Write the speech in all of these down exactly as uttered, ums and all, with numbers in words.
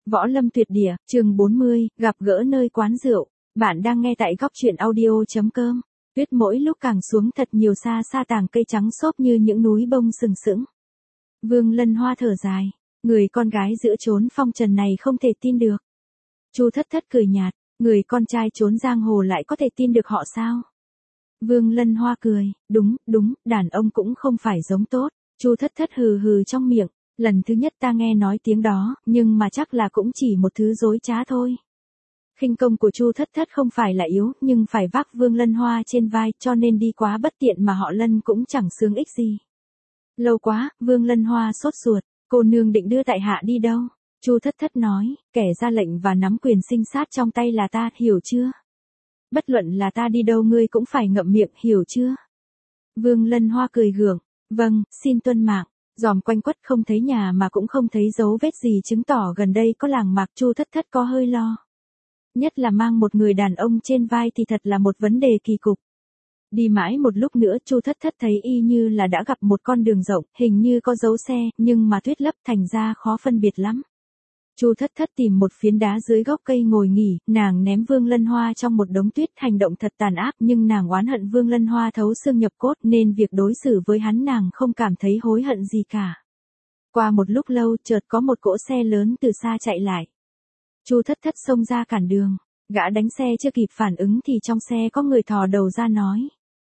Võ Lâm Tuyệt Địa, chương bốn mươi, gặp gỡ nơi quán rượu. Bạn đang nghe tại góc truyện audio.com. Tuyết mỗi lúc càng xuống thật nhiều, xa xa tàng cây trắng xốp như những núi bông sừng sững. Vương Lân Hoa thở dài, người con gái giữa chốn phong trần này không thể tin được. Chu Thất Thất cười nhạt, người con trai trốn giang hồ lại có thể tin được họ sao? Vương Lân Hoa cười, đúng, đúng, đàn ông cũng không phải giống tốt. Chu Thất Thất hừ hừ trong miệng. Lần thứ nhất ta nghe nói tiếng đó, nhưng mà chắc là cũng chỉ một thứ dối trá thôi. Khinh công của Chu Thất Thất không phải là yếu, nhưng phải vác Vương Lân Hoa trên vai, cho nên đi quá bất tiện mà họ Lân cũng chẳng sướng ích gì. Lâu quá, Vương Lân Hoa sốt ruột, cô nương định đưa tại hạ đi đâu? Chu Thất Thất nói, kẻ ra lệnh và nắm quyền sinh sát trong tay là ta, hiểu chưa? Bất luận là ta đi đâu ngươi cũng phải ngậm miệng, hiểu chưa? Vương Lân Hoa cười gượng, vâng, xin tuân mạng. Dòm quanh quất không thấy nhà mà cũng không thấy dấu vết gì chứng tỏ gần đây có làng mạc. Chu Thất Thất có hơi lo. Nhất là mang một người đàn ông trên vai thì thật là một vấn đề kỳ cục. Đi mãi một lúc nữa Chu Thất Thất thấy y như là đã gặp một con đường rộng, hình như có dấu xe, nhưng mà tuyết lấp thành ra khó phân biệt lắm. Chu Thất Thất tìm một phiến đá dưới gốc cây ngồi nghỉ, nàng ném Vương Lân Hoa trong một đống tuyết, hành động thật tàn ác, nhưng nàng oán hận Vương Lân Hoa thấu xương nhập cốt nên việc đối xử với hắn nàng không cảm thấy hối hận gì cả. Qua một lúc lâu chợt có một cỗ xe lớn từ xa chạy lại. Chu Thất Thất xông ra cản đường, gã đánh xe chưa kịp phản ứng thì trong xe có người thò đầu ra nói.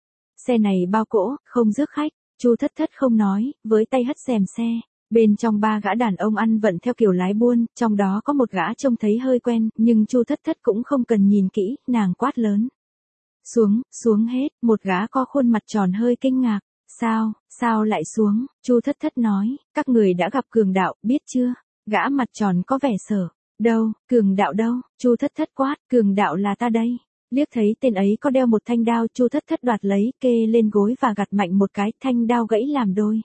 Xe này bao cỗ, không rước khách. Chu Thất Thất không nói, với tay hất rèm xe. Bên trong ba gã đàn ông ăn vận theo kiểu lái buôn, trong đó có một gã trông thấy hơi quen, nhưng Chu Thất Thất cũng không cần nhìn kỹ, nàng quát lớn. Xuống, xuống hết, một gã có khuôn mặt tròn hơi kinh ngạc. Sao, sao lại xuống? Chu Thất Thất nói, các người đã gặp Cường Đạo, biết chưa? Gã mặt tròn có vẻ sợ. Đâu, Cường Đạo đâu? Chu Thất Thất quát, Cường Đạo là ta đây. Liếc thấy tên ấy có đeo một thanh đao, Chu Thất Thất đoạt lấy, kê lên gối và gặt mạnh một cái, thanh đao gãy làm đôi.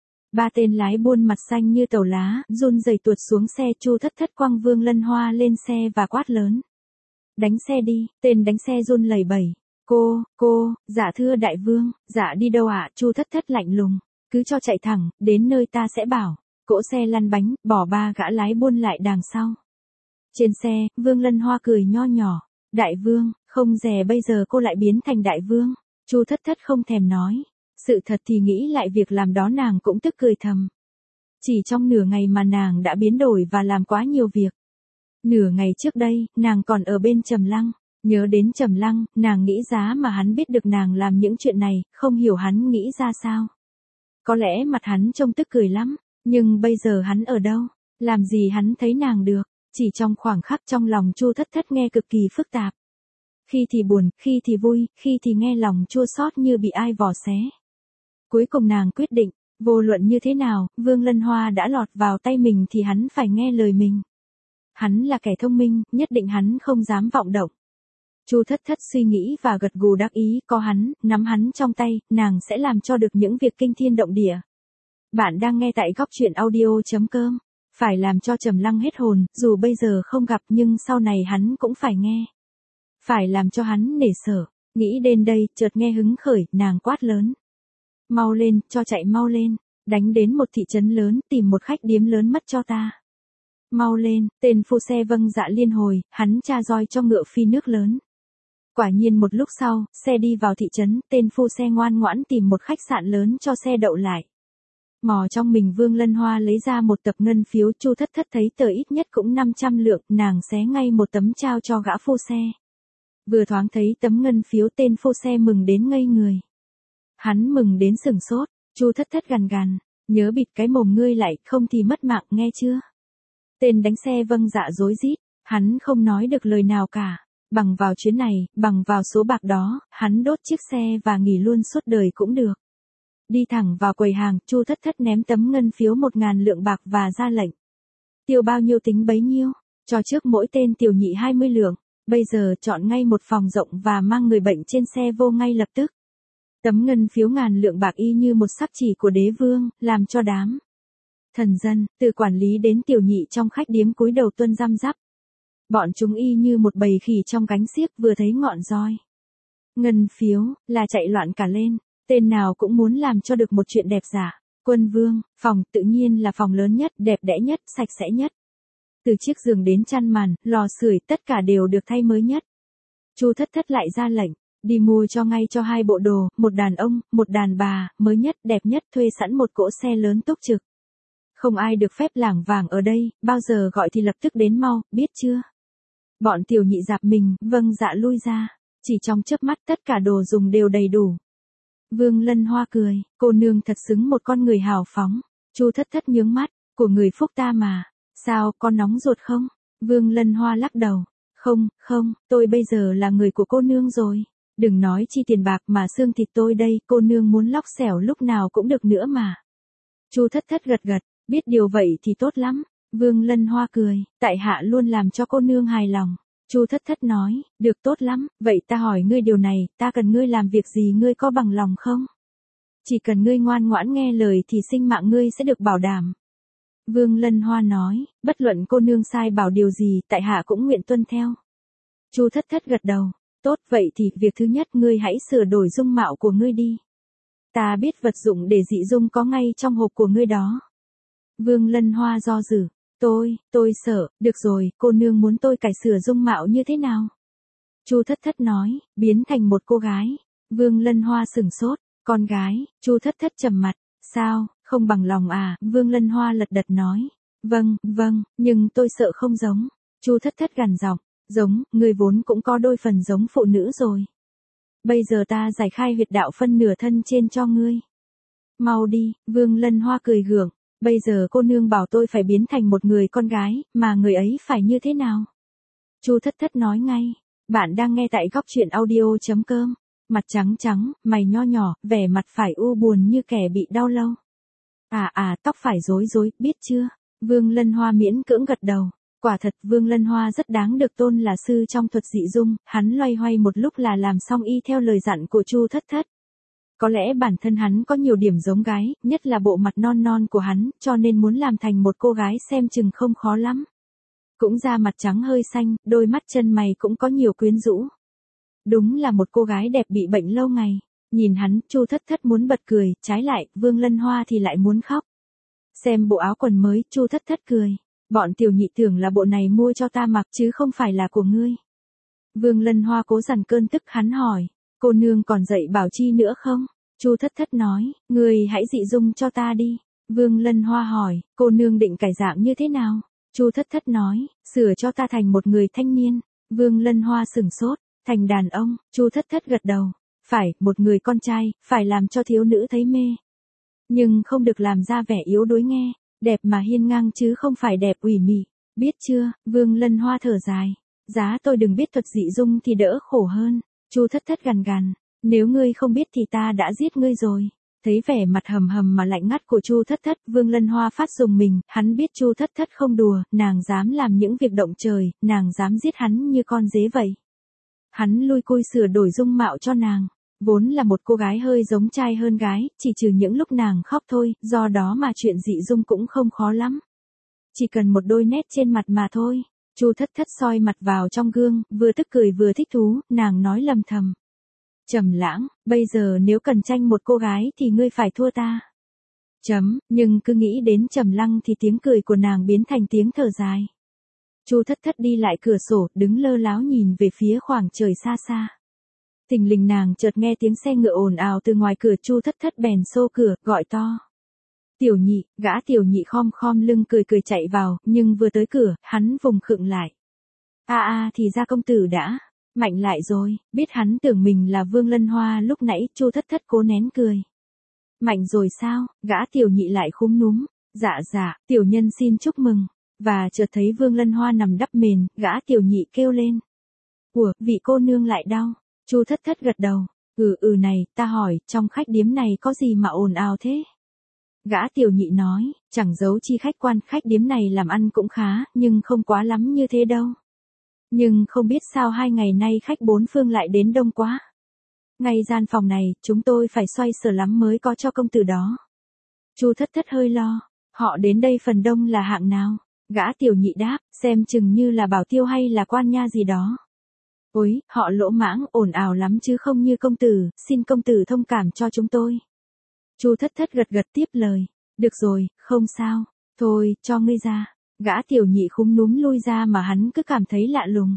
Ba tên lái buôn mặt xanh như tàu lá, run rẩy tuột xuống xe. Chu Thất Thất quăng Vương Lân Hoa lên xe và quát lớn. Đánh xe đi. Tên đánh xe run lẩy bẩy. Cô, cô, dạ thưa đại vương, dạ đi đâu ạ? À? Chu Thất Thất lạnh lùng. Cứ cho chạy thẳng, đến nơi ta sẽ bảo. Cỗ xe lăn bánh, bỏ ba gã lái buôn lại đằng sau. Trên xe, Vương Lân Hoa cười nho nhỏ. Đại vương, không dè bây giờ cô lại biến thành đại vương. Chu Thất Thất không thèm nói. Sự thật thì nghĩ lại việc làm đó nàng cũng tức cười thầm. Chỉ trong nửa ngày mà nàng đã biến đổi và làm quá nhiều việc. Nửa ngày trước đây, nàng còn ở bên Trầm Lăng. Nhớ đến Trầm Lăng, nàng nghĩ giá mà hắn biết được nàng làm những chuyện này, không hiểu hắn nghĩ ra sao. Có lẽ mặt hắn trông tức cười lắm, nhưng bây giờ hắn ở đâu? Làm gì hắn thấy nàng được? Chỉ trong khoảng khắc trong lòng Chu Thất Thất nghe cực kỳ phức tạp. Khi thì buồn, khi thì vui, khi thì nghe lòng chua xót như bị ai vò xé. Cuối cùng nàng quyết định, vô luận như thế nào, Vương Lân Hoa đã lọt vào tay mình thì hắn phải nghe lời mình. Hắn là kẻ thông minh, nhất định hắn không dám vọng động. Chu Thất Thất suy nghĩ và gật gù đắc ý, có hắn, nắm hắn trong tay, nàng sẽ làm cho được những việc kinh thiên động địa. Bạn đang nghe tại góc truyện audio.com. Phải làm cho Trầm Lăng hết hồn, dù bây giờ không gặp nhưng sau này hắn cũng phải nghe. Phải làm cho hắn nể sợ. Nghĩ đến đây, chợt nghe hứng khởi, nàng quát lớn. Mau lên, cho chạy mau lên, đánh đến một thị trấn lớn, tìm một khách điếm lớn mất cho ta. Mau lên, tên phu xe vâng dạ liên hồi, hắn tra roi cho ngựa phi nước lớn. Quả nhiên một lúc sau, xe đi vào thị trấn, tên phu xe ngoan ngoãn tìm một khách sạn lớn cho xe đậu lại. Mò trong mình Vương Lân Hoa lấy ra một tập ngân phiếu. Chu Thất Thất thấy tờ ít nhất cũng năm trăm lượng, nàng xé ngay một tấm trao cho gã phu xe. Vừa thoáng thấy tấm ngân phiếu, tên phu xe mừng đến ngây người. Hắn mừng đến sửng sốt. Chu Thất Thất gằn gằn, nhớ bịt cái mồm ngươi lại, không thì mất mạng, nghe chưa? Tên đánh xe vâng dạ rối rít, hắn không nói được lời nào cả. Bằng vào chuyến này, bằng vào số bạc đó, hắn đốt chiếc xe và nghỉ luôn suốt đời cũng được. Đi thẳng vào quầy hàng, Chu Thất Thất ném tấm ngân phiếu một ngàn lượng bạc và ra lệnh. Tiêu bao nhiêu tính bấy nhiêu, cho trước mỗi tên tiểu nhị hai mươi lượng, bây giờ chọn ngay một phòng rộng và mang người bệnh trên xe vô ngay lập tức. Tấm ngân phiếu ngàn lượng bạc y như một sắc chỉ của đế vương, làm cho đám thần dân, từ quản lý đến tiểu nhị trong khách điếm cúi đầu tuân răm rắp. Bọn chúng y như một bầy khỉ trong gánh xiếc vừa thấy ngọn roi. Ngân phiếu, là chạy loạn cả lên, tên nào cũng muốn làm cho được một chuyện đẹp giả. Quân vương, phòng tự nhiên là phòng lớn nhất, đẹp đẽ nhất, sạch sẽ nhất. từ chiếc giường đến chăn màn, lò sưởi, tất cả đều được thay mới nhất. Chu Thất Thất lại ra lệnh, đi mua cho ngay cho hai bộ đồ, một đàn ông, một đàn bà, mới nhất, đẹp nhất, thuê sẵn một cỗ xe lớn túc trực. Không ai được phép lảng vảng ở đây, bao giờ gọi thì lập tức đến mau, biết chưa? Bọn tiểu nhị dạp mình, vâng dạ lui ra. Chỉ trong chớp mắt tất cả đồ dùng đều đầy đủ. Vương Lân Hoa cười, cô nương thật xứng một con người hào phóng. Chu Thất Thất nhướng mắt, của người phúc ta mà. Sao, con nóng ruột không? Vương Lân Hoa lắc đầu. Không, không, tôi bây giờ là người của cô nương rồi. Đừng nói chi tiền bạc mà xương thịt tôi đây, cô nương muốn lóc xẻo lúc nào cũng được nữa mà. Chu Thất Thất gật gật, biết điều vậy thì tốt lắm. Vương Lân Hoa cười, tại hạ luôn làm cho cô nương hài lòng. Chu Thất Thất nói, được tốt lắm, vậy ta hỏi ngươi điều này, ta cần ngươi làm việc gì ngươi có bằng lòng không? Chỉ cần ngươi ngoan ngoãn nghe lời thì sinh mạng ngươi sẽ được bảo đảm. Vương Lân Hoa nói, bất luận cô nương sai bảo điều gì, tại hạ cũng nguyện tuân theo. Chu Thất Thất gật đầu, tốt vậy thì việc thứ nhất ngươi hãy sửa đổi dung mạo của ngươi đi. Ta biết vật dụng để dị dung có ngay trong hộp của ngươi đó. Vương Lân Hoa do dự. Tôi, tôi sợ, được rồi, cô nương muốn tôi cải sửa dung mạo như thế nào? Chu Thất Thất nói, biến thành một cô gái. Vương Lân Hoa sửng sốt, con gái, Chu Thất Thất trầm mặt, sao, không bằng lòng à? Vương Lân Hoa lật đật nói, vâng, vâng, nhưng tôi sợ không giống. Chu Thất Thất gằn giọng, giống, người vốn cũng có đôi phần giống phụ nữ rồi. Bây giờ ta giải khai huyệt đạo phân nửa thân trên cho ngươi. Mau đi, Vương Lân Hoa cười gượng. Bây giờ cô nương bảo tôi phải biến thành một người con gái, mà người ấy phải như thế nào? Chu Thất Thất nói ngay, bạn đang nghe tại góc truyện audio chấm com. Mặt trắng trắng, mày nho nhỏ, vẻ mặt phải u buồn như kẻ bị đau lâu. À à, tóc phải rối rối, biết chưa? Vương Lân Hoa miễn cưỡng gật đầu. Quả thật Vương Lân Hoa rất đáng được tôn là sư trong thuật dị dung, hắn loay hoay một lúc là làm xong y theo lời dặn của Chu Thất Thất. Có lẽ bản thân hắn có nhiều điểm giống gái, nhất là bộ mặt non non của hắn, cho nên muốn làm thành một cô gái xem chừng không khó lắm. Cũng da mặt trắng hơi xanh, đôi mắt chân mày cũng có nhiều quyến rũ. Đúng là một cô gái đẹp bị bệnh lâu ngày. Nhìn hắn, Chu Thất Thất muốn bật cười, trái lại, Vương Lân Hoa thì lại muốn khóc. Xem bộ áo quần mới, Chu Thất Thất cười. Bọn tiểu nhị tưởng là bộ này mua cho ta mặc chứ không phải là của ngươi. Vương Lân Hoa cố dằn cơn tức, hắn hỏi. Cô nương còn dạy bảo chi nữa không? Chu Thất Thất nói, ngươi hãy dị dung cho ta đi. Vương Lân Hoa hỏi, cô nương định cải dạng như thế nào? Chu Thất Thất nói, sửa cho ta thành một người thanh niên. Vương Lân Hoa sửng sốt, thành đàn ông. Chu Thất Thất gật đầu, phải, một người con trai, phải làm cho thiếu nữ thấy mê. Nhưng không được làm ra vẻ yếu đuối nghe, đẹp mà hiên ngang chứ không phải đẹp ủy mị. Biết chưa? Vương Lân Hoa thở dài, giá tôi đừng biết thuật dị dung thì đỡ khổ hơn. Chu Thất Thất gằn gằn, nếu ngươi không biết thì ta đã giết ngươi rồi. Thấy vẻ mặt hầm hầm mà lạnh ngắt của Chu Thất Thất, Vương Lân Hoa phát rùng mình, hắn biết Chu Thất Thất không đùa, nàng dám làm những việc động trời, nàng dám giết hắn như con dế vậy. Hắn lui cui sửa đổi dung mạo cho nàng, vốn là một cô gái hơi giống trai hơn gái, chỉ trừ những lúc nàng khóc thôi, do đó mà chuyện dị dung cũng không khó lắm. Chỉ cần một đôi nét trên mặt mà thôi. Chu Thất Thất soi mặt vào trong gương, vừa tức cười vừa thích thú, nàng nói lầm thầm. Trầm Lãng, bây giờ nếu cần tranh một cô gái thì ngươi phải thua ta. Chấm, nhưng cứ nghĩ đến Trầm Lăng thì tiếng cười của nàng biến thành tiếng thở dài. Chu Thất Thất đi lại cửa sổ, đứng lơ láo nhìn về phía khoảng trời xa xa. Thình lình nàng chợt nghe tiếng xe ngựa ồn ào từ ngoài cửa, Chu Thất Thất bèn xô cửa, gọi to. Tiểu nhị, gã tiểu nhị khom khom lưng cười cười chạy vào, nhưng vừa tới cửa, hắn vùng khựng lại. A a thì ra công tử đã mạnh lại rồi, biết hắn tưởng mình là Vương Lân Hoa lúc nãy, Chu Thất Thất cố nén cười. Mạnh rồi sao? Gã tiểu nhị lại khúm núm, dạ dạ, tiểu nhân xin chúc mừng. Và chợt thấy Vương Lân Hoa nằm đắp mền, gã tiểu nhị kêu lên. Ủa, vị cô nương lại đau. Chu Thất Thất gật đầu, ừ ừ này, ta hỏi, trong khách điếm này có gì mà ồn ào thế? Gã tiểu nhị nói, chẳng giấu chi khách quan, khách điếm này làm ăn cũng khá, nhưng không quá lắm như thế đâu. Nhưng không biết sao hai ngày nay khách bốn phương lại đến đông quá. Ngay gian phòng này, chúng tôi phải xoay sở lắm mới có cho công tử đó. Chu Thất Thất hơi lo, họ đến đây phần đông là hạng nào? Gã tiểu nhị đáp, xem chừng như là bảo tiêu hay là quan nha gì đó. Ôi, họ lỗ mãng, ồn ào lắm chứ không như công tử, xin công tử thông cảm cho chúng tôi. Chu Thất Thất gật gật tiếp lời, được rồi, không sao, thôi, cho ngươi ra. Gã tiểu nhị khúm núm lui ra mà hắn cứ cảm thấy lạ lùng.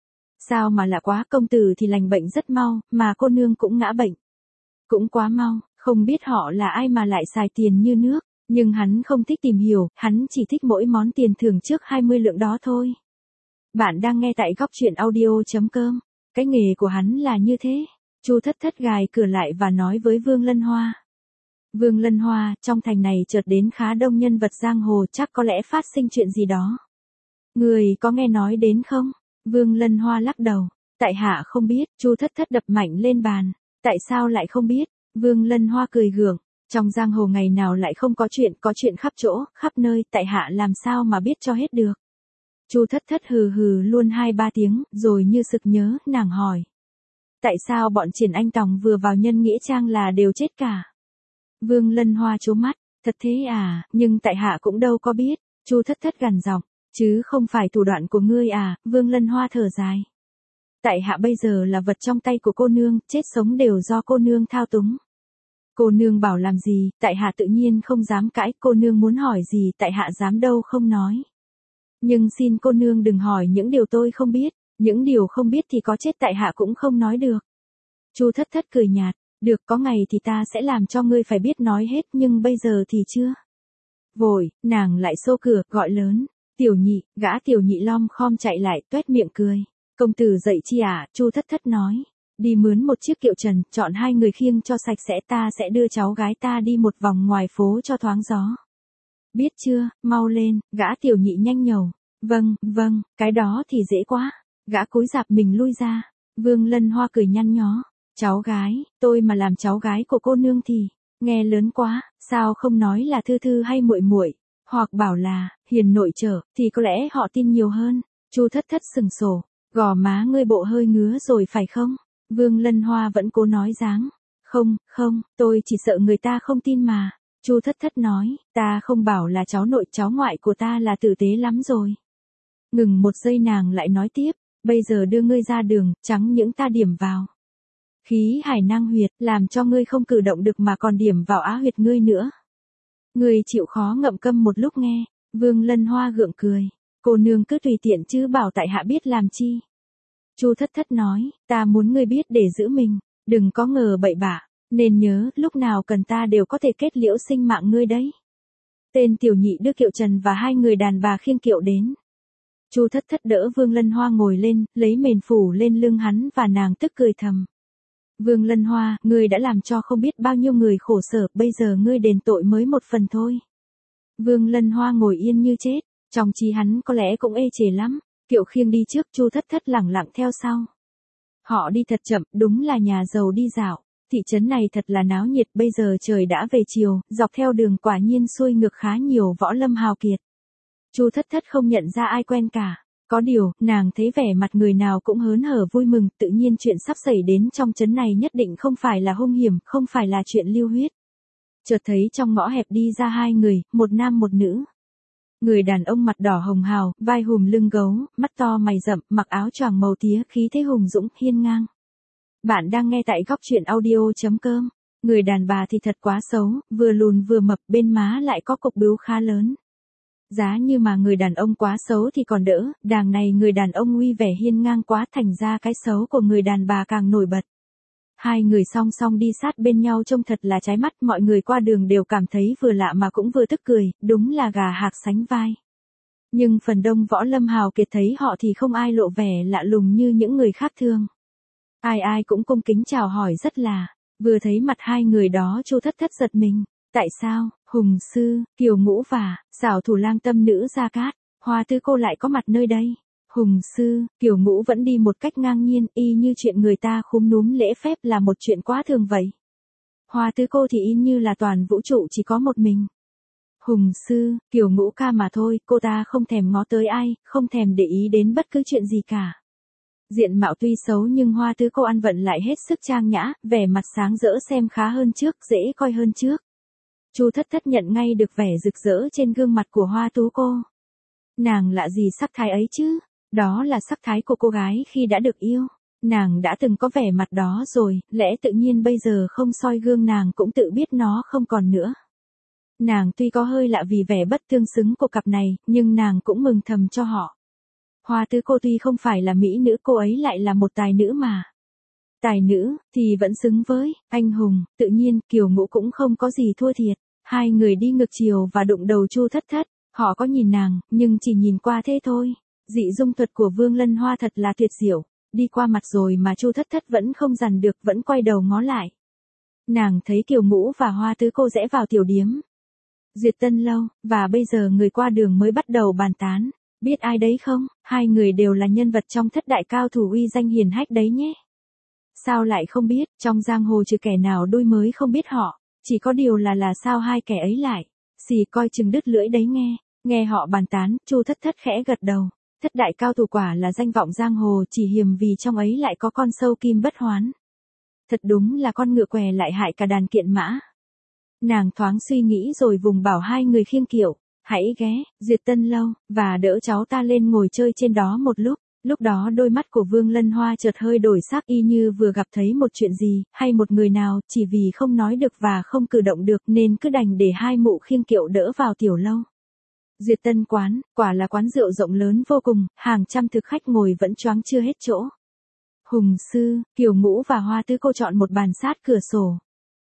Sao mà lạ quá, công tử thì lành bệnh rất mau, mà cô nương cũng ngã bệnh. Cũng quá mau, không biết họ là ai mà lại xài tiền như nước, nhưng hắn không thích tìm hiểu, hắn chỉ thích mỗi món tiền thưởng trước hai mươi lượng đó thôi. Bạn đang nghe tại góc truyện audio.com, cái nghề của hắn là như thế. Chu Thất Thất gài cửa lại và nói với Vương Lân Hoa. Vương Lân Hoa, trong thành này chợt đến khá đông nhân vật giang hồ, chắc có lẽ phát sinh chuyện gì đó. Người có nghe nói đến không? Vương Lân Hoa lắc đầu. Tại hạ không biết. Chu Thất Thất đập mạnh lên bàn. Tại sao lại không biết? Vương Lân Hoa cười gượng. Trong giang hồ ngày nào lại không có chuyện, có chuyện khắp chỗ, khắp nơi, tại hạ làm sao mà biết cho hết được. Chu Thất Thất hừ hừ luôn hai ba tiếng, rồi như sực nhớ, nàng hỏi. Tại sao bọn Triển Anh Tòng vừa vào Nhân Nghĩa Trang là đều chết cả? Vương Lân Hoa trố mắt. Thật thế à, nhưng tại hạ cũng đâu có biết. Chu Thất Thất gằn giọng. Chứ không phải thủ đoạn của ngươi à? Vương Lân Hoa thở dài. Tại hạ bây giờ là vật trong tay của cô nương, chết sống đều do cô nương thao túng. Cô nương bảo làm gì, tại hạ tự nhiên không dám cãi, cô nương muốn hỏi gì, tại hạ dám đâu không nói. Nhưng xin cô nương đừng hỏi những điều tôi không biết, những điều không biết thì có chết tại hạ cũng không nói được. Chu Thất Thất cười nhạt, được, có ngày thì ta sẽ làm cho ngươi phải biết nói hết, nhưng bây giờ thì chưa. Vội, nàng lại xô cửa, gọi lớn. Tiểu nhị, gã tiểu nhị lom khom chạy lại, tuét miệng cười. Công tử dậy chi à? Chu Thất Thất nói. Đi mướn một chiếc kiệu trần, chọn hai người khiêng cho sạch sẽ, ta sẽ đưa cháu gái ta đi một vòng ngoài phố cho thoáng gió. Biết chưa, mau lên, gã tiểu nhị nhanh nhẩu. Vâng, vâng, cái đó thì dễ quá. Gã cúi rạp mình lui ra. Vương Lân Hoa cười nhăn nhó. Cháu gái, tôi mà làm cháu gái của cô nương thì, nghe lớn quá, sao không nói là thư thư hay muội muội, hoặc bảo là hiền nội trợ, thì có lẽ họ tin nhiều hơn. Chu Thất Thất sừng sổ, gò má ngươi bộ hơi ngứa rồi phải không? Vương Lân Hoa vẫn cố nói dáng. Không, không, tôi chỉ sợ người ta không tin mà. Chu Thất Thất nói, ta không bảo là cháu nội cháu ngoại của ta là tử tế lắm rồi. Ngừng một giây nàng lại nói tiếp, bây giờ đưa ngươi ra đường, chẳng những ta điểm vào khí hải năng huyệt, làm cho ngươi không cử động được mà còn điểm vào á huyệt ngươi nữa. Ngươi chịu khó ngậm câm một lúc nghe. Vương Lân Hoa gượng cười. Cô nương cứ tùy tiện chứ bảo tại hạ biết làm chi. Chu Thất Thất nói, ta muốn ngươi biết để giữ mình, đừng có ngờ bậy bạ, nên nhớ, lúc nào cần ta đều có thể kết liễu sinh mạng ngươi đấy. Tên tiểu nhị đưa kiệu trần và hai người đàn bà khiêng kiệu đến. Chu Thất Thất đỡ Vương Lân Hoa ngồi lên, lấy mền phủ lên lưng hắn và nàng tức cười thầm. Vương Lân Hoa, ngươi đã làm cho không biết bao nhiêu người khổ sở, bây giờ ngươi đền tội mới một phần thôi. Vương Lân Hoa ngồi yên như chết, trong trí hắn có lẽ cũng ê chề lắm, kiệu khiêng đi trước, Chu Thất Thất lẳng lặng theo sau. Họ đi thật chậm, đúng là nhà giàu đi dạo, thị trấn này thật là náo nhiệt, bây giờ trời đã về chiều, dọc theo đường quả nhiên xuôi ngược khá nhiều võ lâm hào kiệt. Chu Thất Thất không nhận ra ai quen cả. Có điều, nàng thấy vẻ mặt người nào cũng hớn hở vui mừng, tự nhiên chuyện sắp xảy đến trong trấn này nhất định không phải là hung hiểm, không phải là chuyện lưu huyết. Chợt thấy trong ngõ hẹp đi ra hai người, một nam một nữ. Người đàn ông mặt đỏ hồng hào, vai hùm lưng gấu, mắt to mày rậm, mặc áo choàng màu tía, khí thế hùng dũng, hiên ngang. Bạn đang nghe tại góc truyện audio.com. Người đàn bà thì thật quá xấu, vừa lùn vừa mập, bên má lại có cục bướu khá lớn. Giá như mà người đàn ông quá xấu thì còn đỡ, đàng này người đàn ông uy vẻ hiên ngang quá, thành ra cái xấu của người đàn bà càng nổi bật. Hai người song song đi sát bên nhau trông thật là trái mắt, mọi người qua đường đều cảm thấy vừa lạ mà cũng vừa tức cười, đúng là gà hạc sánh vai. Nhưng phần đông võ lâm hào kiệt thấy họ thì không ai lộ vẻ lạ lùng như những người khác thường. Ai ai cũng cung kính chào hỏi rất là, vừa thấy mặt hai người đó Chu Thất Thất giật mình. Tại sao, Hùng Sư, Kiều Ngũ và xảo thủ lang tâm nữ Gia Cát, Hoa Tứ Cô lại có mặt nơi đây? Hùng Sư, Kiều Ngũ vẫn đi một cách ngang nhiên, y như chuyện người ta khúm núm lễ phép là một chuyện quá thường vậy. Hoa Tứ Cô thì y như là toàn vũ trụ chỉ có một mình. Hùng Sư, Kiều Ngũ ca mà thôi, cô ta không thèm ngó tới ai, không thèm để ý đến bất cứ chuyện gì cả. Diện mạo tuy xấu nhưng Hoa Tứ Cô ăn vận lại hết sức trang nhã, vẻ mặt sáng rỡ xem khá hơn trước, dễ coi hơn trước. Chu Thất Thất nhận ngay được vẻ rực rỡ trên gương mặt của Hoa Tú Cô. Nàng lạ gì sắc thái ấy chứ? Đó là sắc thái của cô gái khi đã được yêu. Nàng đã từng có vẻ mặt đó rồi, lẽ tự nhiên bây giờ không soi gương nàng cũng tự biết nó không còn nữa. Nàng tuy có hơi lạ vì vẻ bất tương xứng của cặp này, nhưng nàng cũng mừng thầm cho họ. Hoa tứ cô tuy không phải là mỹ nữ, cô ấy lại là một tài nữ mà. Tài nữ, thì vẫn xứng với anh hùng, tự nhiên Kiều Ngũ cũng không có gì thua thiệt. Hai người đi ngược chiều và đụng đầu Chu Thất Thất, họ có nhìn nàng, nhưng chỉ nhìn qua thế thôi. Dị dung thuật của Vương Lân Hoa thật là tuyệt diệu, đi qua mặt rồi mà Chu Thất Thất vẫn không dằn được, vẫn quay đầu ngó lại. Nàng thấy Kiều Ngũ và Hoa tứ cô rẽ vào tiểu điếm Duyệt Tân Lâu, và bây giờ người qua đường mới bắt đầu bàn tán. Biết ai đấy không, hai người đều là nhân vật trong thất đại cao thủ uy danh hiển hách đấy nhé. Sao lại không biết, trong giang hồ trừ kẻ nào đuôi mới không biết họ, chỉ có điều là là sao hai kẻ ấy lại, xì coi chừng đứt lưỡi đấy nghe. Nghe họ bàn tán, Chu Thất Thất khẽ gật đầu. Thất đại cao thủ quả là danh vọng giang hồ, chỉ hiềm vì trong ấy lại có con sâu kim bất hoán. Thật đúng là con ngựa què lại hại cả đàn kiện mã. Nàng thoáng suy nghĩ rồi vùng bảo hai người khiêng kiệu, hãy ghé Duyệt Tân Lâu, và đỡ cháu ta lên ngồi chơi trên đó một lúc. Lúc đó đôi mắt của Vương Lân Hoa chợt hơi đổi sắc, y như vừa gặp thấy một chuyện gì, hay một người nào, chỉ vì không nói được và không cử động được nên cứ đành để hai mụ khiêng kiệu đỡ vào tiểu lâu. Duyệt Tân Quán, quả là quán rượu rộng lớn vô cùng, hàng trăm thực khách ngồi vẫn choáng chưa hết chỗ. Hùng Sư, Kiều Ngũ và Hoa tứ cô chọn một bàn sát cửa sổ.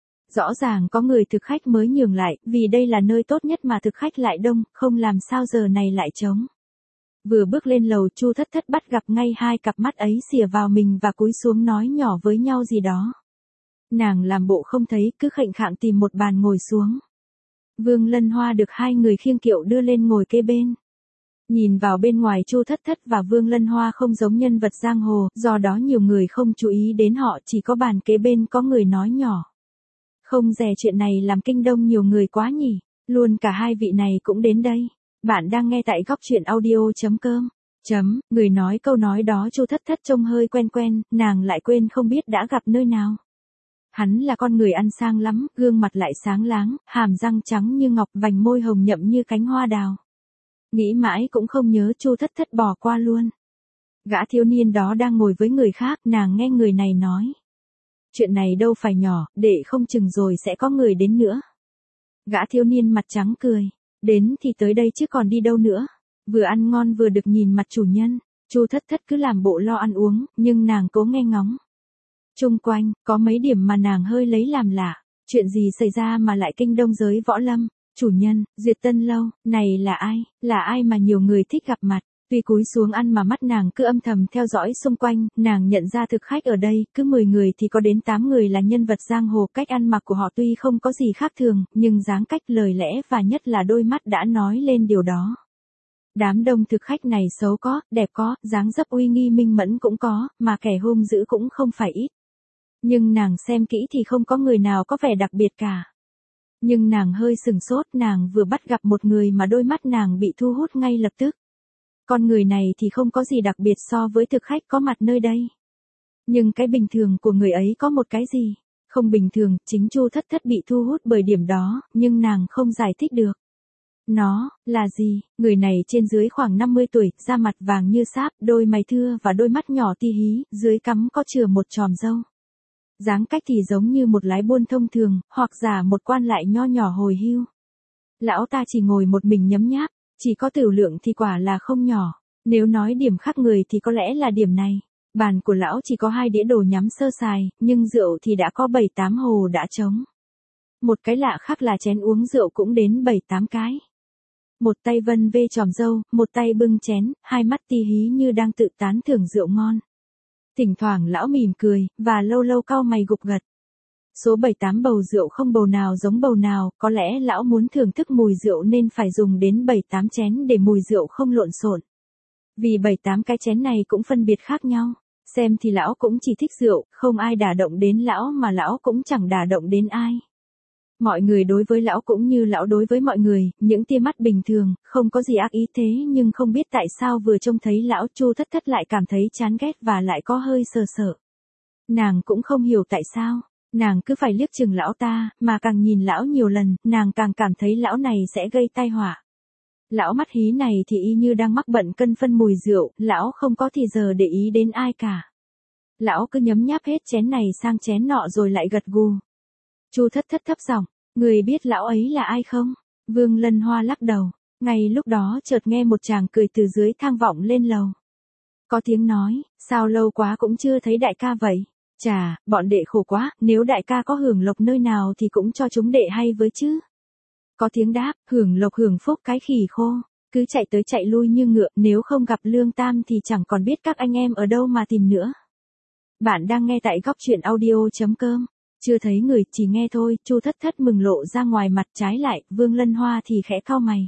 Rõ ràng có người thực khách mới nhường lại, vì đây là nơi tốt nhất mà thực khách lại đông, không làm sao giờ này lại trống. Vừa bước lên lầu, Chu Thất Thất bắt gặp ngay hai cặp mắt ấy xìa vào mình và cúi xuống nói nhỏ với nhau gì đó. Nàng làm bộ không thấy, cứ khệnh khạng tìm một bàn ngồi xuống. Vương Lân Hoa được hai người khiêng kiệu đưa lên ngồi kế bên. Nhìn vào bên ngoài, Chu Thất Thất và Vương Lân Hoa không giống nhân vật giang hồ, do đó nhiều người không chú ý đến họ, chỉ có bàn kế bên có người nói nhỏ. Không dè chuyện này làm kinh đông nhiều người quá nhỉ, luôn cả hai vị này cũng đến đây. Bạn đang nghe tại góc truyện audio chấm com. Chấm, người nói câu nói đó Chu Thất Thất trông hơi quen quen, nàng lại quên không biết đã gặp nơi nào. Hắn là con người ăn sang lắm, gương mặt lại sáng láng, hàm răng trắng như ngọc, vành môi hồng nhậm như cánh hoa đào. Nghĩ mãi cũng không nhớ, Chu Thất Thất bỏ qua luôn. Gã thiếu niên đó đang ngồi với người khác, nàng nghe người này nói. Chuyện này đâu phải nhỏ, để không chừng rồi sẽ có người đến nữa. Gã thiếu niên mặt trắng cười. Đến thì tới đây chứ còn đi đâu nữa. Vừa ăn ngon vừa được nhìn mặt chủ nhân, Chu Thất Thất cứ làm bộ lo ăn uống, nhưng nàng cố nghe ngóng. Chung quanh, có mấy điểm mà nàng hơi lấy làm lạ. Chuyện gì xảy ra mà lại kinh đông giới võ lâm? Chủ nhân, Duyệt Tân Lâu, này là ai? Là ai mà nhiều người thích gặp mặt? Tuy cúi xuống ăn mà mắt nàng cứ âm thầm theo dõi xung quanh, nàng nhận ra thực khách ở đây, cứ mười người thì có đến tám người là nhân vật giang hồ. Cách ăn mặc của họ tuy không có gì khác thường, nhưng dáng cách, lời lẽ và nhất là đôi mắt đã nói lên điều đó. Đám đông thực khách này xấu có, đẹp có, dáng dấp uy nghi minh mẫn cũng có, mà kẻ hung dữ cũng không phải ít. Nhưng nàng xem kỹ thì không có người nào có vẻ đặc biệt cả. Nhưng nàng hơi sừng sốt, nàng vừa bắt gặp một người mà đôi mắt nàng bị thu hút ngay lập tức. Con người này thì không có gì đặc biệt so với thực khách có mặt nơi đây. Nhưng cái bình thường của người ấy có một cái gì không bình thường, chính Chu Thất Thất bị thu hút bởi điểm đó, nhưng nàng không giải thích được. Nó là gì? Người này trên dưới khoảng năm mươi tuổi, da mặt vàng như sáp, đôi mày thưa và đôi mắt nhỏ ti hí, dưới cắm có chừa một chòm râu. Dáng cách thì giống như một lái buôn thông thường, hoặc giả một quan lại nho nhỏ hồi hưu. Lão ta chỉ ngồi một mình nhấm nháp, chỉ có tửu lượng thì quả là không nhỏ. Nếu nói điểm khác người thì có lẽ là điểm này. Bàn của lão chỉ có hai đĩa đồ nhắm sơ sài, nhưng rượu thì đã có bảy tám hồ đã trống. Một cái lạ khác là chén uống rượu cũng đến bảy tám cái. Một tay vân vê chòm râu, một tay bưng chén, hai mắt ti hí như đang tự tán thưởng rượu ngon. Thỉnh thoảng lão mỉm cười, và lâu lâu cau mày gục gật. Số bảy tám bầu rượu không bầu nào giống bầu nào, có lẽ lão muốn thưởng thức mùi rượu nên phải dùng đến bảy tám chén để mùi rượu không lộn xộn. Vì bảy tám cái chén này cũng phân biệt khác nhau. Xem thì lão cũng chỉ thích rượu, không ai đả động đến lão mà lão cũng chẳng đả động đến ai. Mọi người đối với lão cũng như lão đối với mọi người, những tia mắt bình thường, không có gì ác ý, thế nhưng không biết tại sao vừa trông thấy lão, Chu Thất Thất lại cảm thấy chán ghét và lại có hơi sợ sợ. Nàng cũng không hiểu tại sao, nàng cứ phải liếc chừng lão ta, mà càng nhìn lão nhiều lần, nàng càng cảm thấy lão này sẽ gây tai họa. Lão mắt hí này thì y như đang mắc bận cân phân mùi rượu, lão không có thì giờ để ý đến ai cả. Lão cứ nhấm nháp hết chén này sang chén nọ rồi lại gật gù. Chu Thất Thất thấp giọng, người biết lão ấy là ai không? Vương Lân Hoa lắc đầu, ngay lúc đó chợt nghe một chàng cười từ dưới thang vọng lên lầu. Có tiếng nói, sao lâu quá cũng chưa thấy đại ca vậy? Chà, bọn đệ khổ quá, nếu đại ca có hưởng lộc nơi nào thì cũng cho chúng đệ hay với chứ. Có tiếng đáp, hưởng lộc hưởng phúc cái khỉ khô, cứ chạy tới chạy lui như ngựa, nếu không gặp Lương Tam thì chẳng còn biết các anh em ở đâu mà tìm nữa. Bạn đang nghe tại góc truyện audio.com. Chưa thấy người, chỉ nghe thôi. Chu Thất Thất mừng lộ ra ngoài mặt, trái lại, Vương Lân Hoa thì khẽ cau mày.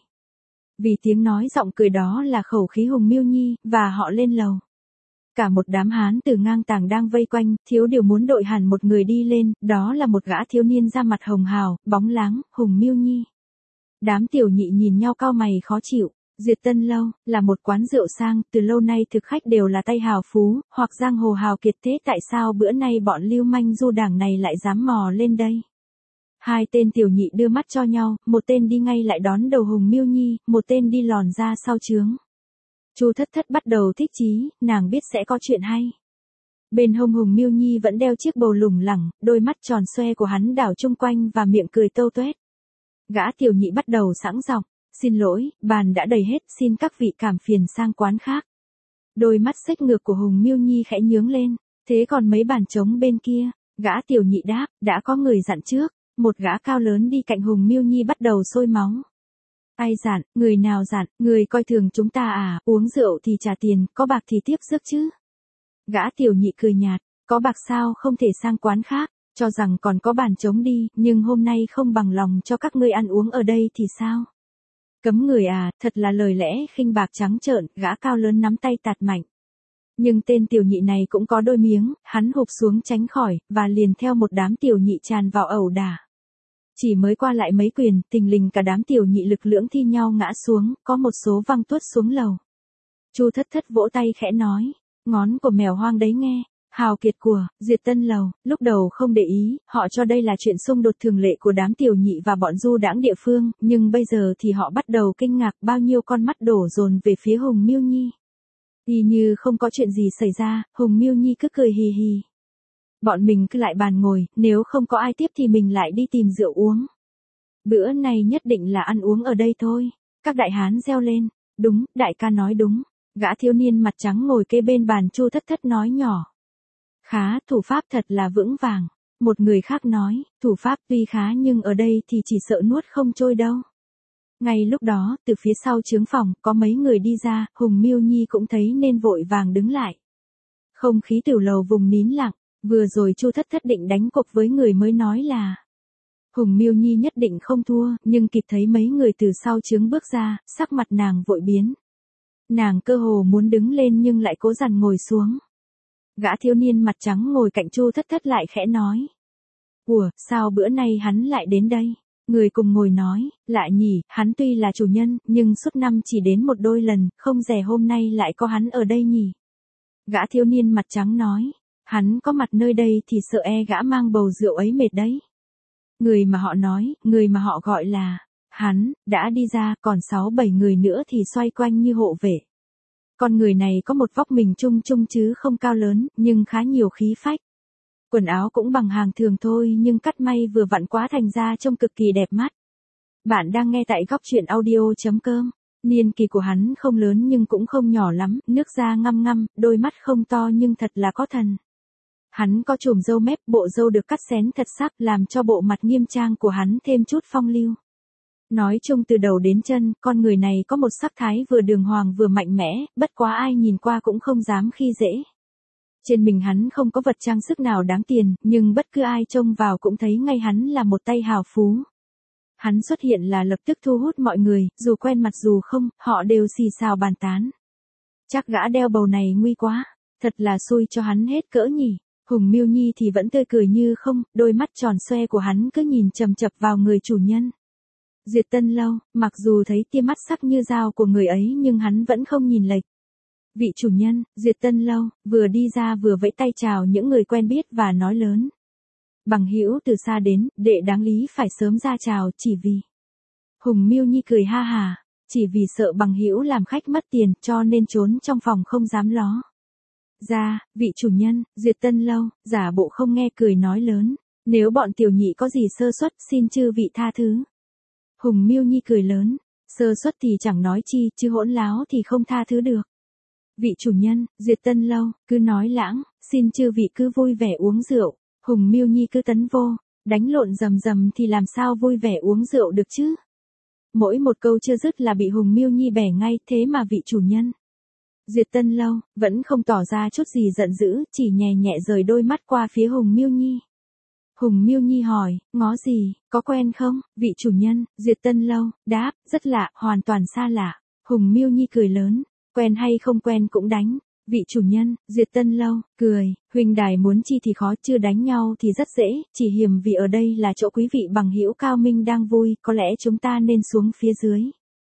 Vì tiếng nói giọng cười đó là khẩu khí Hùng Miêu Nhi, và họ lên lầu. Cả một đám hán từ ngang tàng đang vây quanh, thiếu điều muốn đội hẳn một người đi lên, đó là một gã thiếu niên da mặt hồng hào, bóng láng, Hùng Miêu Nhi. Đám tiểu nhị nhìn nhau cau mày khó chịu. Duyệt Tân Lâu là một quán rượu sang, từ lâu nay thực khách đều là tay hào phú, hoặc giang hồ hào kiệt, thế tại sao bữa nay bọn lưu manh du đảng này lại dám mò lên đây? Hai tên tiểu nhị đưa mắt cho nhau, một tên đi ngay lại đón đầu Hùng Miêu Nhi, một tên đi lòn ra sau trướng. Chu Thất Thất bắt đầu thích chí, nàng biết sẽ có chuyện hay. Bên hông Hùng Miêu Nhi vẫn đeo chiếc bầu lủng lẳng, đôi mắt tròn xoe của hắn đảo chung quanh và miệng cười tâu tuét. Gã tiểu nhị bắt đầu sẵn giọng. Xin lỗi, bàn đã đầy hết, xin các vị cảm phiền sang quán khác. Đôi mắt xếch ngược của Hùng Miêu Nhi khẽ nhướng lên, thế còn mấy bàn trống bên kia, gã tiểu nhị đáp, đã có người dặn trước. Một gã cao lớn đi cạnh Hùng Miêu Nhi bắt đầu sôi máu. Ai dặn, người nào dặn, người coi thường chúng ta à, uống rượu thì trả tiền, có bạc thì tiếp rước chứ. Gã tiểu nhị cười nhạt, có bạc sao không thể sang quán khác, cho rằng còn có bàn trống đi, nhưng hôm nay không bằng lòng cho các ngươi ăn uống ở đây thì sao? Cấm người à, thật là lời lẽ khinh bạc trắng trợn, gã cao lớn nắm tay tạt mạnh. Nhưng tên tiểu nhị này cũng có đôi miếng, hắn hụp xuống tránh khỏi, và liền theo một đám tiểu nhị tràn vào ẩu đả. Chỉ mới qua lại mấy quyền, tình lình cả đám tiểu nhị lực lưỡng thi nhau ngã xuống, có một số văng tuốt xuống lầu. Chu Thất Thất vỗ tay khẽ nói, ngón của mèo hoang đấy nghe. Hào kiệt của Duyệt Tân Lầu, lúc đầu không để ý, họ cho đây là chuyện xung đột thường lệ của đám tiểu nhị và bọn du đãng địa phương, nhưng bây giờ thì họ bắt đầu kinh ngạc, bao nhiêu con mắt đổ dồn về phía Hùng Miêu Nhi. Y như không có chuyện gì xảy ra, Hùng Miêu Nhi cứ cười hì hì. Bọn mình cứ lại bàn ngồi, nếu không có ai tiếp thì mình lại đi tìm rượu uống. Bữa này nhất định là ăn uống ở đây thôi. Các đại hán reo lên, đúng, đại ca nói đúng. Gã thiếu niên mặt trắng ngồi kế bên bàn Chu Thất Thất nói nhỏ. Khá, thủ pháp thật là vững vàng. Một người khác nói, thủ pháp tuy khá nhưng ở đây thì chỉ sợ nuốt không trôi đâu. Ngay lúc đó, từ phía sau trướng phòng, có mấy người đi ra, Hùng Miêu Nhi cũng thấy nên vội vàng đứng lại. Không khí tiểu lầu vùng nín lặng, vừa rồi Chu Thất Thất định đánh cuộc với người mới nói là. Hùng Miêu Nhi nhất định không thua, nhưng kịp thấy mấy người từ sau trướng bước ra, sắc mặt nàng vội biến. Nàng cơ hồ muốn đứng lên nhưng lại cố dằn ngồi xuống. Gã thiếu niên mặt trắng ngồi cạnh Chu Thất Thất lại khẽ nói. Ủa, sao bữa nay hắn lại đến đây? Người cùng ngồi nói, lạ nhỉ, hắn tuy là chủ nhân, nhưng suốt năm chỉ đến một đôi lần, không dè hôm nay lại có hắn ở đây nhỉ? Gã thiếu niên mặt trắng nói, hắn có mặt nơi đây thì sợ e gã mang bầu rượu ấy mệt đấy. Người mà họ nói, người mà họ gọi là, hắn, đã đi ra, còn sáu bảy người nữa thì xoay quanh như hộ vệ. Con người này có một vóc mình trung trung chứ không cao lớn, nhưng khá nhiều khí phách. Quần áo cũng bằng hàng thường thôi nhưng cắt may vừa vặn quá thành ra trông cực kỳ đẹp mắt. Bạn đang nghe tại góc truyện audio.com. Niên kỳ của hắn không lớn nhưng cũng không nhỏ lắm, nước da ngăm ngăm, đôi mắt không to nhưng thật là có thần. Hắn có chùm râu mép, bộ râu được cắt xén thật sắc làm cho bộ mặt nghiêm trang của hắn thêm chút phong lưu. Nói chung từ đầu đến chân, con người này có một sắc thái vừa đường hoàng vừa mạnh mẽ, bất quá ai nhìn qua cũng không dám khi dễ. Trên mình hắn không có vật trang sức nào đáng tiền, nhưng bất cứ ai trông vào cũng thấy ngay hắn là một tay hào phú. Hắn xuất hiện là lập tức thu hút mọi người, dù quen mặt dù không, họ đều xì xào bàn tán. Chắc gã đeo bầu này nguy quá, thật là xui cho hắn hết cỡ nhỉ. Hùng Miêu Nhi thì vẫn tươi cười như không, đôi mắt tròn xoe của hắn cứ nhìn chằm chằm vào người chủ nhân. Duyệt Tân Lâu, mặc dù thấy tia mắt sắc như dao của người ấy nhưng hắn vẫn không nhìn lệch. Vị chủ nhân, Duyệt Tân Lâu, vừa đi ra vừa vẫy tay chào những người quen biết và nói lớn. Bằng hữu từ xa đến, đệ đáng lý phải sớm ra chào chỉ vì. Hùng Miêu Nhi cười ha hà, chỉ vì sợ bằng hữu làm khách mất tiền cho nên trốn trong phòng không dám ló. Ra, vị chủ nhân, Duyệt Tân Lâu, giả bộ không nghe cười nói lớn. Nếu bọn tiểu nhị có gì sơ suất xin chư vị tha thứ. Hùng Miêu Nhi cười lớn, sơ suất thì chẳng nói chi, chứ hỗn láo thì không tha thứ được. Vị chủ nhân, Duyệt Tân Lâu, cứ nói lãng, xin chư vị cứ vui vẻ uống rượu. Hùng Miêu Nhi cứ tấn vô, đánh lộn rầm rầm thì làm sao vui vẻ uống rượu được chứ? Mỗi một câu chưa dứt là bị Hùng Miêu Nhi bẻ ngay, thế mà vị chủ nhân Duyệt Tân Lâu vẫn không tỏ ra chút gì giận dữ, chỉ nhẹ nhẹ rời đôi mắt qua phía Hùng Miêu Nhi. Hùng Miêu Nhi hỏi, ngó gì, có quen không? Vị chủ nhân, Duyệt Tân Lâu, đáp, rất lạ, hoàn toàn xa lạ. Hùng Miêu Nhi cười lớn, quen hay không quen cũng đánh. Vị chủ nhân, Duyệt Tân Lâu, cười, huynh đài muốn chi thì khó, chưa đánh nhau thì rất dễ, chỉ hiềm vì ở đây là chỗ quý vị bằng hữu cao minh đang vui, có lẽ chúng ta nên xuống phía dưới.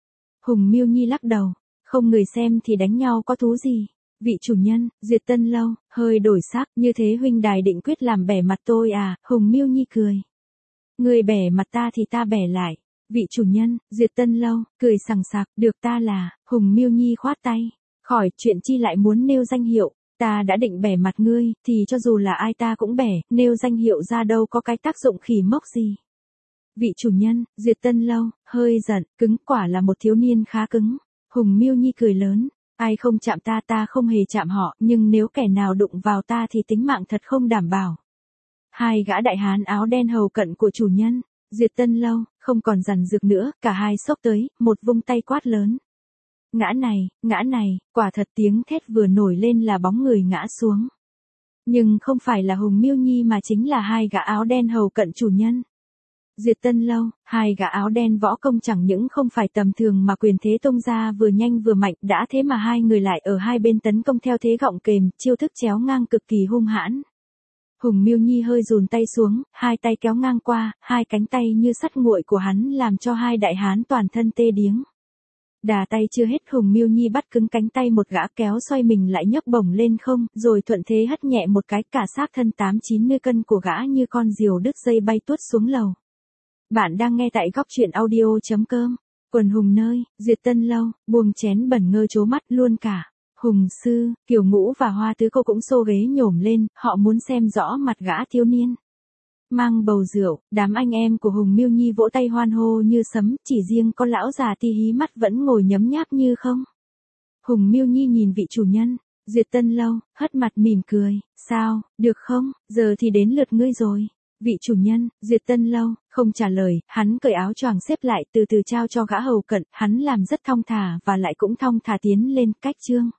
Hùng Miêu Nhi lắc đầu, không người xem thì đánh nhau có thú gì. Vị chủ nhân, Duyệt Tân Lâu, hơi đổi sắc, như thế huynh đài định quyết làm bẻ mặt tôi à? Hùng Miêu Nhi cười. Người bẻ mặt ta thì ta bẻ lại. Vị chủ nhân, Duyệt Tân Lâu, cười sằng sặc, được ta là, Hùng Miêu Nhi khoát tay. Khỏi, chuyện chi lại muốn nêu danh hiệu, ta đã định bẻ mặt ngươi, thì cho dù là ai ta cũng bẻ, nêu danh hiệu ra đâu có cái tác dụng khỉ mốc gì. Vị chủ nhân, Duyệt Tân Lâu, hơi giận, cứng, quả là một thiếu niên khá cứng. Hùng Miêu Nhi cười lớn, ai không chạm ta ta không hề chạm họ, nhưng nếu kẻ nào đụng vào ta thì tính mạng thật không đảm bảo. Hai gã đại hán áo đen hầu cận của chủ nhân, Duyệt Tân Lâu, không còn dằn dược nữa, cả hai xốc tới, một vung tay quát lớn. Ngã này, ngã này, quả thật tiếng thét vừa nổi lên là bóng người ngã xuống. Nhưng không phải là Hùng Miêu Nhi mà chính là hai gã áo đen hầu cận chủ nhân. Duyệt Tân Lâu, hai gã áo đen võ công chẳng những không phải tầm thường mà quyền thế tung ra vừa nhanh vừa mạnh, đã thế mà hai người lại ở hai bên tấn công theo thế gọng kềm, chiêu thức chéo ngang cực kỳ hung hãn. Hùng Miêu Nhi hơi dùn tay xuống, hai tay kéo ngang qua, hai cánh tay như sắt nguội của hắn làm cho hai đại hán toàn thân tê điếng. Đà tay chưa hết, Hùng Miêu Nhi bắt cứng cánh tay một gã kéo xoay mình lại nhấc bổng lên không, rồi thuận thế hất nhẹ một cái, cả xác thân tám chín mươi cân của gã như con diều đứt dây bay tuốt xuống lầu. Bạn đang nghe tại góc truyện audio.com. Quần hùng nơi, Duyệt Tân Lâu, buông chén bẩn ngơ chố mắt luôn cả. Hùng sư, Kiều Ngũ và Hoa Tứ Cô cũng xô ghế nhổm lên, họ muốn xem rõ mặt gã thiếu niên mang bầu rượu. Đám anh em của Hùng Miêu Nhi vỗ tay hoan hô như sấm, chỉ riêng có lão già ti hí mắt vẫn ngồi nhấm nháp như không. Hùng Miêu Nhi nhìn vị chủ nhân, Duyệt Tân Lâu, hất mặt mỉm cười, sao, được không, giờ thì đến lượt ngươi rồi. Vị chủ nhân, Duyệt Tân Lâu, không trả lời, hắn cởi áo choàng xếp lại từ từ trao cho gã hầu cận, hắn làm rất thong thả và lại cũng thong thả tiến lên cách chương.